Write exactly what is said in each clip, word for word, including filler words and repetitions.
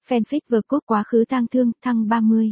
Fanfic vừa cốt quá khứ tang thương, thăng ba mươi.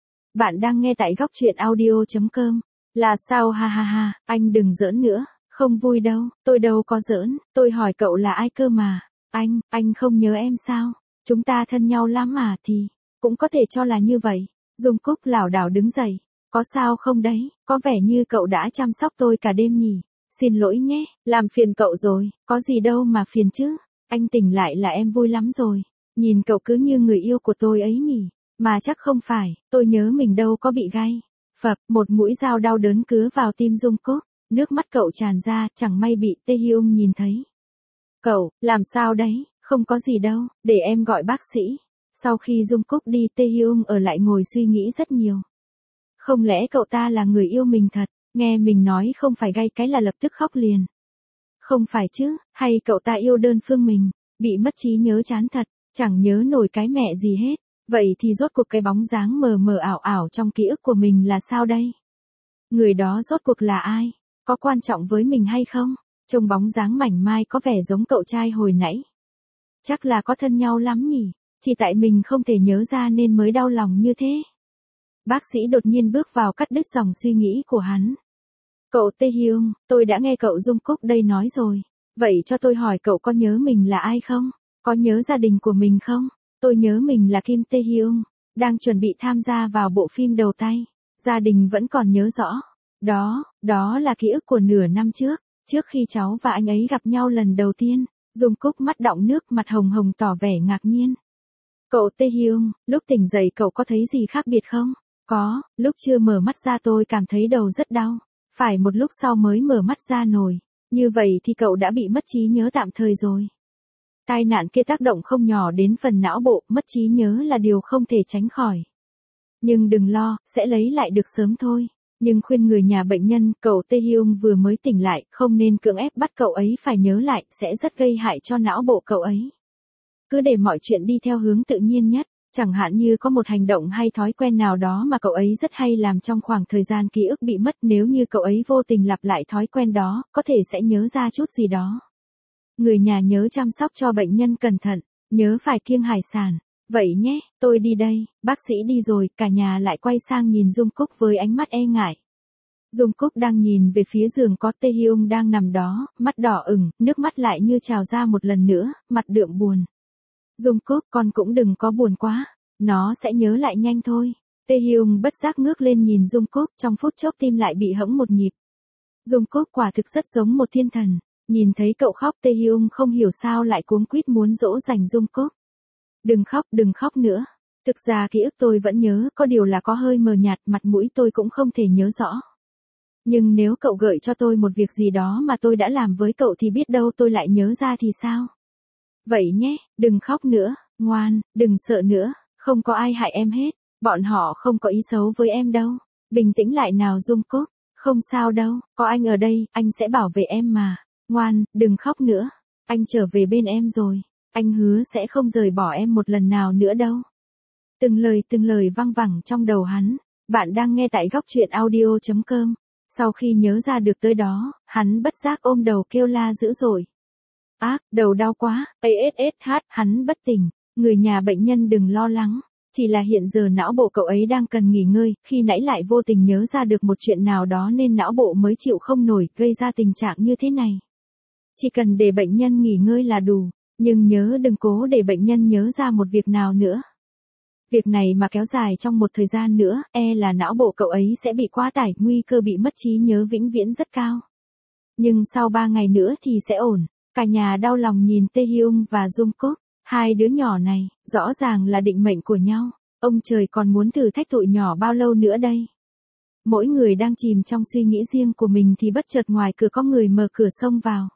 Bạn đang nghe tại góc truyện audio chấm com. Là sao ha ha ha, anh đừng giỡn nữa, không vui đâu, tôi đâu có giỡn, tôi hỏi cậu là ai cơ mà. Anh, anh không nhớ em sao? Chúng ta thân nhau lắm mà thì, cũng có thể cho là như vậy. Dung Cúc lảo đảo đứng dậy. Có sao không đấy, có vẻ như cậu đã chăm sóc tôi cả đêm nhỉ. Xin lỗi nhé, làm phiền cậu rồi, có gì đâu mà phiền chứ. Anh tỉnh lại là em vui lắm rồi. Nhìn cậu cứ như người yêu của tôi ấy nhỉ. Mà chắc không phải, tôi nhớ mình đâu có bị gai. Phập, một mũi dao đau đớn cứa vào tim Dung Cúc. Nước mắt cậu tràn ra, chẳng may bị Tae Hyung nhìn thấy. Cậu, làm sao đấy, không có gì đâu, để em gọi bác sĩ. Sau khi Dung Cúc đi, Tae Hyung ở lại ngồi suy nghĩ rất nhiều. Không lẽ cậu ta là người yêu mình thật, nghe mình nói không phải gai cái là lập tức khóc liền. Không phải chứ, hay cậu ta yêu đơn phương mình, bị mất trí nhớ chán thật, chẳng nhớ nổi cái mẹ gì hết. Vậy thì rốt cuộc cái bóng dáng mờ mờ ảo ảo trong ký ức của mình là sao đây? Người đó rốt cuộc là ai? Có quan trọng với mình hay không? Trông bóng dáng mảnh mai có vẻ giống cậu trai hồi nãy. Chắc là có thân nhau lắm nhỉ, chỉ tại mình không thể nhớ ra nên mới đau lòng như thế. Bác sĩ đột nhiên bước vào cắt đứt dòng suy nghĩ của hắn. Cậu Tae Hyung, tôi đã nghe cậu Dung Cúc đây nói rồi. Vậy cho tôi hỏi cậu có nhớ mình là ai không? Có nhớ gia đình của mình không? Tôi nhớ mình là Kim Tae Hyung, đang chuẩn bị tham gia vào bộ phim đầu tay. Gia đình vẫn còn nhớ rõ. Đó, đó là ký ức của nửa năm trước, trước khi cháu và anh ấy gặp nhau lần đầu tiên. Dung Cúc mắt đọng nước, mặt hồng hồng tỏ vẻ ngạc nhiên. Cậu Tae Hyung, lúc tỉnh dậy cậu có thấy gì khác biệt không? Có, lúc chưa mở mắt ra tôi cảm thấy đầu rất đau. Phải một lúc sau mới mở mắt ra nổi. Như vậy thì cậu đã bị mất trí nhớ tạm thời rồi. Tai nạn kia tác động không nhỏ đến phần não bộ, mất trí nhớ là điều không thể tránh khỏi. Nhưng đừng lo, sẽ lấy lại được sớm thôi. Nhưng khuyên người nhà bệnh nhân, cậu Tae Hyung vừa mới tỉnh lại, không nên cưỡng ép bắt cậu ấy phải nhớ lại, sẽ rất gây hại cho não bộ cậu ấy. Cứ để mọi chuyện đi theo hướng tự nhiên nhất, chẳng hạn như có một hành động hay thói quen nào đó mà cậu ấy rất hay làm trong khoảng thời gian ký ức bị mất, nếu như cậu ấy vô tình lặp lại thói quen đó, có thể sẽ nhớ ra chút gì đó. Người nhà nhớ chăm sóc cho bệnh nhân cẩn thận, nhớ phải kiêng hải sản. Vậy nhé, tôi đi đây, bác sĩ đi rồi, cả nhà lại quay sang nhìn Dung Cúc với ánh mắt e ngại. Dung Cúc đang nhìn về phía giường có Tae Hyung đang nằm đó, mắt đỏ ửng, nước mắt lại như trào ra một lần nữa, mặt đượm buồn. Dung Cúc, con cũng đừng có buồn quá, nó sẽ nhớ lại nhanh thôi. Tae Hyung bất giác ngước lên nhìn Dung Cúc, trong phút chốc tim lại bị hẫng một nhịp. Dung Cúc quả thực rất giống một thiên thần. Nhìn thấy cậu khóc, Tae Hyung không hiểu sao lại cuống quýt muốn dỗ dành Dung Cúc. Đừng khóc, đừng khóc nữa. Thực ra ký ức tôi vẫn nhớ, có điều là có hơi mờ nhạt, mặt mũi tôi cũng không thể nhớ rõ. Nhưng nếu cậu gợi cho tôi một việc gì đó mà tôi đã làm với cậu thì biết đâu tôi lại nhớ ra thì sao? Vậy nhé, đừng khóc nữa, ngoan, đừng sợ nữa, không có ai hại em hết, bọn họ không có ý xấu với em đâu. Bình tĩnh lại nào Dung Cúc, không sao đâu, có anh ở đây, anh sẽ bảo vệ em mà. Ngoan, đừng khóc nữa, anh trở về bên em rồi, anh hứa sẽ không rời bỏ em một lần nào nữa đâu. Từng lời từng lời văng vẳng trong đầu hắn. Bạn đang nghe tại góc truyện audio chấm com. Sau khi nhớ ra được tới đó, hắn bất giác ôm đầu kêu la dữ dội. Ác, đầu đau quá, a ét ét hát, hắn bất tỉnh. Người nhà bệnh nhân đừng lo lắng, chỉ là hiện giờ não bộ cậu ấy đang cần nghỉ ngơi, khi nãy lại vô tình nhớ ra được một chuyện nào đó nên não bộ mới chịu không nổi, gây ra tình trạng như thế này. Chỉ cần để bệnh nhân nghỉ ngơi là đủ, nhưng nhớ đừng cố để bệnh nhân nhớ ra một việc nào nữa. Việc này mà kéo dài trong một thời gian nữa, e là não bộ cậu ấy sẽ bị quá tải, nguy cơ bị mất trí nhớ vĩnh viễn rất cao. Nhưng sau ba ngày nữa thì sẽ ổn. Cả nhà đau lòng nhìn Tae Hyung và Dung Cúc, hai đứa nhỏ này, rõ ràng là định mệnh của nhau. Ông trời còn muốn thử thách tụi nhỏ bao lâu nữa đây? Mỗi người đang chìm trong suy nghĩ riêng của mình thì bất chợt ngoài cửa có người mở cửa xông vào.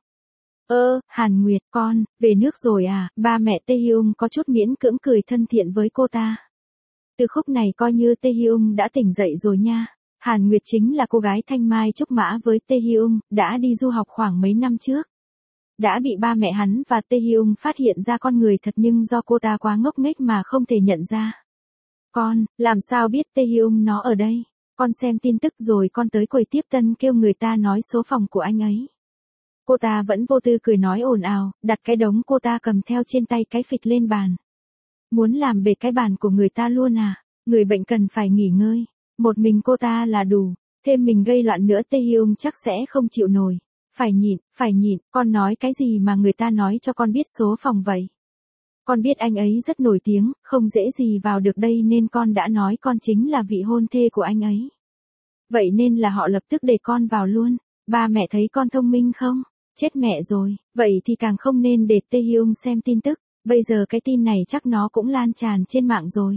Ơ, Hàn Nguyệt, con, về nước rồi à? Ba mẹ Tae Hyung có chút miễn cưỡng cười thân thiện với cô ta. Từ khúc này coi như Tae Hyung đã tỉnh dậy rồi nha. Hàn Nguyệt chính là cô gái thanh mai trúc mã với Tae Hyung, đã đi du học khoảng mấy năm trước. Đã bị ba mẹ hắn và Tae Hyung phát hiện ra con người thật nhưng do cô ta quá ngốc nghếch mà không thể nhận ra. Con, làm sao biết Tae Hyung nó ở đây? Con xem tin tức rồi con tới quầy tiếp tân kêu người ta nói số phòng của anh ấy. Cô ta vẫn vô tư cười nói ồn ào, đặt cái đống cô ta cầm theo trên tay cái phịch lên bàn. Muốn làm bệt cái bàn của người ta luôn à? Người bệnh cần phải nghỉ ngơi. Một mình cô ta là đủ. Thêm mình gây loạn nữa Tae Hyung chắc sẽ không chịu nổi. Phải nhịn, phải nhịn, con nói cái gì mà người ta nói cho con biết số phòng vậy? Con biết anh ấy rất nổi tiếng, không dễ gì vào được đây nên con đã nói con chính là vị hôn thê của anh ấy. Vậy nên là họ lập tức để con vào luôn. Ba mẹ thấy con thông minh không? Chết mẹ rồi, vậy thì càng không nên để Tae Hyung xem tin tức. Bây giờ cái tin này chắc nó cũng lan tràn trên mạng rồi.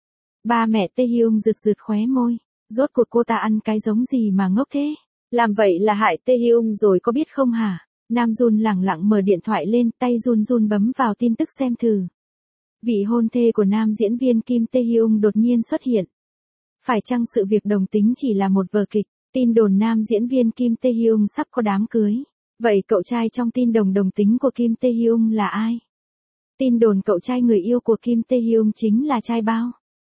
Ba mẹ Tae Hyung rực rực khóe môi. Rốt cuộc cô ta ăn cái giống gì mà ngốc thế? Làm vậy là hại Tae Hyung rồi có biết không hả? Nam Jun lẳng lặng mở điện thoại lên, tay run run bấm vào tin tức xem thử. Vị hôn thê của nam diễn viên Kim Tae Hyung đột nhiên xuất hiện. Phải chăng sự việc đồng tính chỉ là một vở kịch? Tin đồn nam diễn viên Kim Tae Hyung sắp có đám cưới. Vậy cậu trai trong tin đồng đồng tính của Kim Tae Hyung là ai? Tin đồn cậu trai người yêu của Kim Tae Hyung chính là trai bao.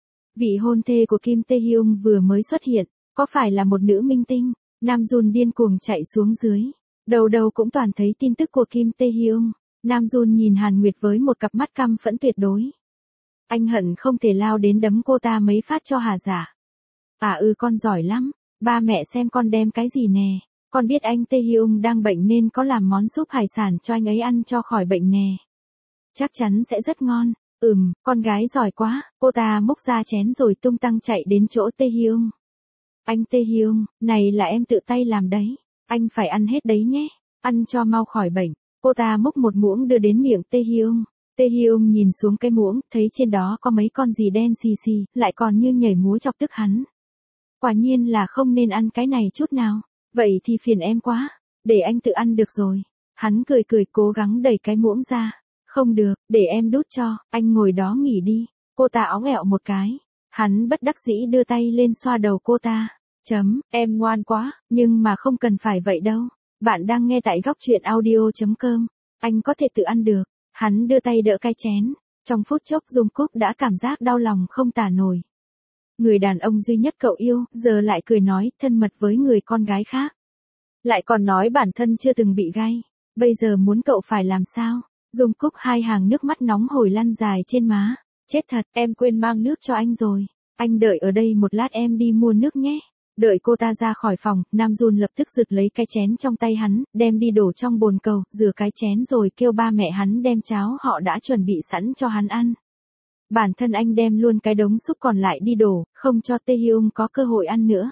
Vị hôn thê của Kim Tae Hyung vừa mới xuất hiện, có phải là một nữ minh tinh? Nam Jun điên cuồng chạy xuống dưới. Đầu đầu cũng toàn thấy tin tức của Kim Tae Hyung. Nam Jun nhìn Hàn Nguyệt với một cặp mắt căm phẫn tuyệt đối. Anh hận không thể lao đến đấm cô ta mấy phát cho hà giả. À ừ con giỏi lắm. Ba mẹ xem con đem cái gì nè. Con biết anh Tae Hyung đang bệnh nên có làm món súp hải sản cho anh ấy ăn cho khỏi bệnh nè. Chắc chắn sẽ rất ngon. Ừm, con gái giỏi quá. Cô ta múc ra chén rồi tung tăng chạy đến chỗ Tae Hyung. Anh Tae Hyung, này là em tự tay làm đấy. Anh phải ăn hết đấy nhé. Ăn cho mau khỏi bệnh. Cô ta múc một muỗng đưa đến miệng Tae Hyung. Tae Hyung nhìn xuống cái muỗng, thấy trên đó có mấy con gì đen xì xì, lại còn như nhảy múa chọc tức hắn. Quả nhiên là không nên ăn cái này chút nào. Vậy thì phiền em quá. Để anh tự ăn được rồi. Hắn cười cười cố gắng đẩy cái muỗng ra. Không được, để em đút cho, anh ngồi đó nghỉ đi. Cô ta óng ẹo một cái. Hắn bất đắc dĩ đưa tay lên xoa đầu cô ta. Chấm, em ngoan quá, nhưng mà không cần phải vậy đâu. Bạn đang nghe tại góc truyện audio.com. Anh có thể tự ăn được. Hắn đưa tay đỡ cái chén. Trong phút chốc Jungkook đã cảm giác đau lòng không tả nổi. Người đàn ông duy nhất cậu yêu, giờ lại cười nói thân mật với người con gái khác. Lại còn nói bản thân chưa từng bị gay. Bây giờ muốn cậu phải làm sao? Jungkook hai hàng nước mắt nóng hổi lăn dài trên má. Chết thật, em quên mang nước cho anh rồi. Anh đợi ở đây một lát em đi mua nước nhé. Đợi cô ta ra khỏi phòng, Nam Jun lập tức giật lấy cái chén trong tay hắn, đem đi đổ trong bồn cầu, rửa cái chén rồi kêu ba mẹ hắn đem cháo họ đã chuẩn bị sẵn cho hắn ăn. Bản thân anh đem luôn cái đống súp còn lại đi đổ, không cho Tae Hyung có cơ hội ăn nữa.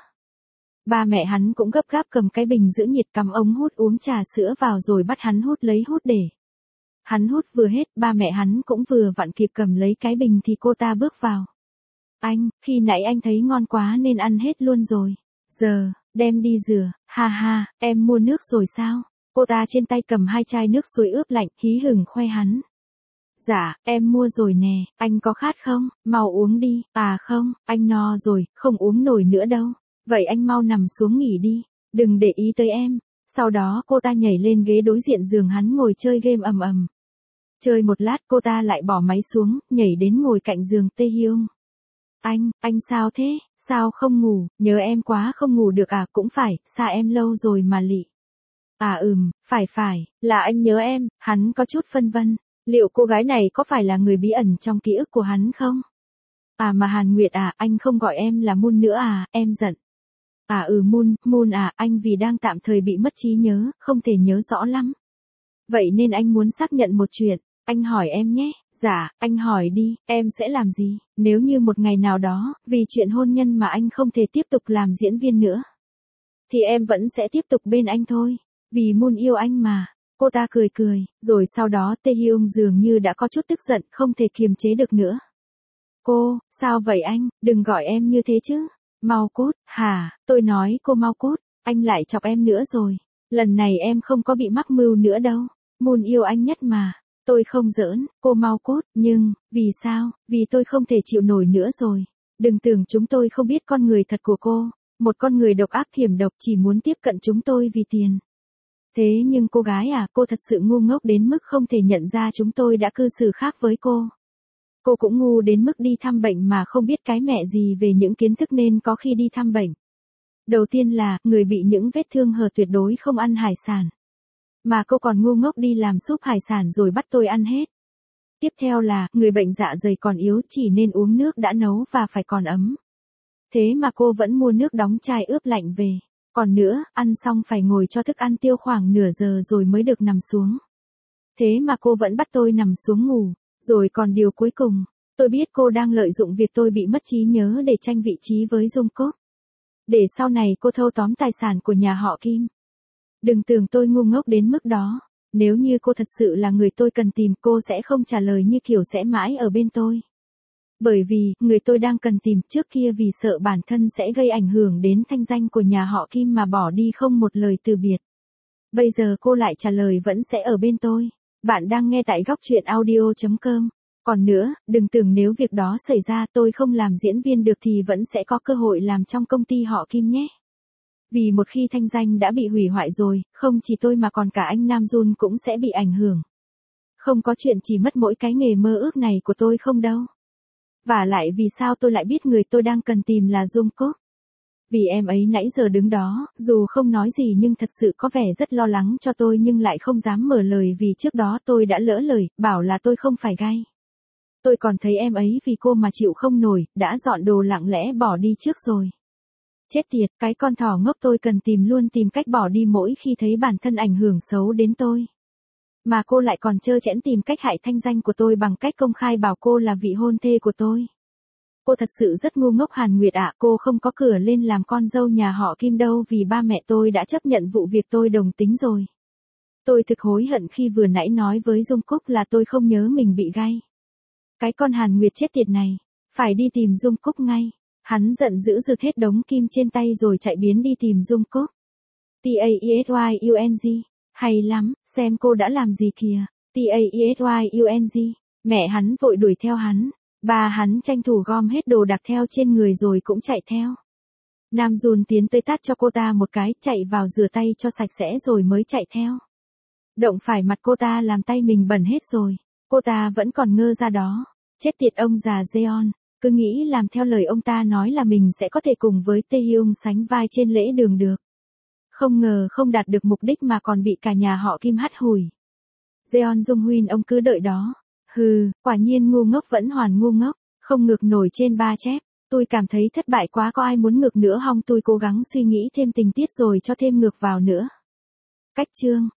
Ba mẹ hắn cũng gấp gáp cầm cái bình giữ nhiệt cắm ống hút uống trà sữa vào rồi bắt hắn hút lấy hút để. Hắn hút vừa hết, ba mẹ hắn cũng vừa vặn kịp cầm lấy cái bình thì cô ta bước vào. Anh, khi nãy anh thấy ngon quá nên ăn hết luôn rồi. Giờ, đem đi rửa, ha ha, em mua nước rồi sao? Cô ta trên tay cầm hai chai nước suối ướp lạnh, hí hửng khoe hắn. Dạ, em mua rồi nè, anh có khát không? Mau uống đi. À không, anh no rồi, không uống nổi nữa đâu. Vậy anh mau nằm xuống nghỉ đi, đừng để ý tới em. Sau đó cô ta nhảy lên ghế đối diện giường hắn ngồi chơi game ầm ầm. Chơi một lát cô ta lại bỏ máy xuống, nhảy đến ngồi cạnh giường Tae Hyung. Anh, anh sao thế? Sao không ngủ? Nhớ em quá không ngủ được à? Cũng phải, xa em lâu rồi mà lị. À ừm, phải phải, là anh nhớ em. Hắn có chút phân vân. Liệu cô gái này có phải là người bí ẩn trong ký ức của hắn không? À mà Hàn Nguyệt à, anh không gọi em là Moon nữa à, em giận. À ừ Moon, Moon à, anh vì đang tạm thời bị mất trí nhớ, không thể nhớ rõ lắm. Vậy nên anh muốn xác nhận một chuyện. Anh hỏi em nhé. Dạ, anh hỏi đi, em sẽ làm gì, nếu như một ngày nào đó, vì chuyện hôn nhân mà anh không thể tiếp tục làm diễn viên nữa. Thì em vẫn sẽ tiếp tục bên anh thôi, vì Moon yêu anh mà. Cô ta cười cười, rồi sau đó Tae Hyung dường như đã có chút tức giận, không thể kiềm chế được nữa. Cô, sao vậy anh, đừng gọi em như thế chứ. Mau cút, hả, tôi nói cô mau cút, anh lại chọc em nữa rồi. Lần này em không có bị mắc mưu nữa đâu. Moon yêu anh nhất mà. Tôi không giỡn, cô mau cút, nhưng, vì sao, vì tôi không thể chịu nổi nữa rồi. Đừng tưởng chúng tôi không biết con người thật của cô. Một con người độc ác hiểm độc chỉ muốn tiếp cận chúng tôi vì tiền. Thế nhưng cô gái à, cô thật sự ngu ngốc đến mức không thể nhận ra chúng tôi đã cư xử khác với cô. Cô cũng ngu đến mức đi thăm bệnh mà không biết cái mẹ gì về những kiến thức nên có khi đi thăm bệnh. Đầu tiên là, người bị những vết thương hở tuyệt đối không ăn hải sản. Mà cô còn ngu ngốc đi làm súp hải sản rồi bắt tôi ăn hết. Tiếp theo là, người bệnh dạ dày còn yếu chỉ nên uống nước đã nấu và phải còn ấm. Thế mà cô vẫn mua nước đóng chai ướp lạnh về. Còn nữa, ăn xong phải ngồi cho thức ăn tiêu khoảng nửa giờ rồi mới được nằm xuống. Thế mà cô vẫn bắt tôi nằm xuống ngủ. Rồi còn điều cuối cùng, tôi biết cô đang lợi dụng việc tôi bị mất trí nhớ để tranh vị trí với Dung Cúc. Để sau này cô thâu tóm tài sản của nhà họ Kim. Đừng tưởng tôi ngu ngốc đến mức đó. Nếu như cô thật sự là người tôi cần tìm, cô sẽ không trả lời như kiểu sẽ mãi ở bên tôi. Bởi vì, người tôi đang cần tìm trước kia vì sợ bản thân sẽ gây ảnh hưởng đến thanh danh của nhà họ Kim mà bỏ đi không một lời từ biệt. Bây giờ cô lại trả lời vẫn sẽ ở bên tôi. Bạn đang nghe tại góc truyện audio chấm com. Còn nữa, đừng tưởng nếu việc đó xảy ra tôi không làm diễn viên được thì vẫn sẽ có cơ hội làm trong công ty họ Kim nhé. Vì một khi thanh danh đã bị hủy hoại rồi, không chỉ tôi mà còn cả anh Nam Jun cũng sẽ bị ảnh hưởng. Không có chuyện chỉ mất mỗi cái nghề mơ ước này của tôi không đâu. Và lại vì sao tôi lại biết người tôi đang cần tìm là Dung Cúc? Vì em ấy nãy giờ đứng đó, dù không nói gì nhưng thật sự có vẻ rất lo lắng cho tôi nhưng lại không dám mở lời vì trước đó tôi đã lỡ lời, bảo là tôi không phải gay. Tôi còn thấy em ấy vì cô mà chịu không nổi, đã dọn đồ lặng lẽ bỏ đi trước rồi. Chết tiệt, cái con thỏ ngốc tôi cần tìm luôn tìm cách bỏ đi mỗi khi thấy bản thân ảnh hưởng xấu đến tôi. Mà cô lại còn trơ trẽn tìm cách hại thanh danh của tôi bằng cách công khai bảo cô là vị hôn thê của tôi. Cô thật sự rất ngu ngốc Hàn Nguyệt ạ, cô không có cửa lên làm con dâu nhà họ Kim đâu vì ba mẹ tôi đã chấp nhận vụ việc tôi đồng tính rồi. Tôi thực hối hận khi vừa nãy nói với Dung Cúc là tôi không nhớ mình bị gay. Cái con Hàn Nguyệt chết tiệt này, phải đi tìm Dung Cúc ngay. Hắn giận dữ rực hết đống kim trên tay rồi chạy biến đi tìm Dung Cúc. T A E S Y U N G, hay lắm, xem cô đã làm gì kìa. T A E S Y U N G, mẹ hắn vội đuổi theo hắn. Ba hắn tranh thủ gom hết đồ đạc theo trên người rồi cũng chạy theo. Nam Jun tiến tới tát cho cô ta một cái, chạy vào rửa tay cho sạch sẽ rồi mới chạy theo. Động phải mặt cô ta làm tay mình bẩn hết rồi. Cô ta vẫn còn ngơ ra đó. Chết tiệt ông già Jeon, cứ nghĩ làm theo lời ông ta nói là mình sẽ có thể cùng với Taehyung sánh vai trên lễ đường được. Không ngờ không đạt được mục đích mà còn bị cả nhà họ Kim hắt hủi. Jeon Jung Huynh ông cứ đợi đó. Hừ, quả nhiên ngu ngốc vẫn hoàn ngu ngốc, không ngược nổi trên ba chép. Tôi cảm thấy thất bại quá, có ai muốn ngược nữa không? Tôi cố gắng suy nghĩ thêm tình tiết rồi cho thêm ngược vào nữa. Cách chương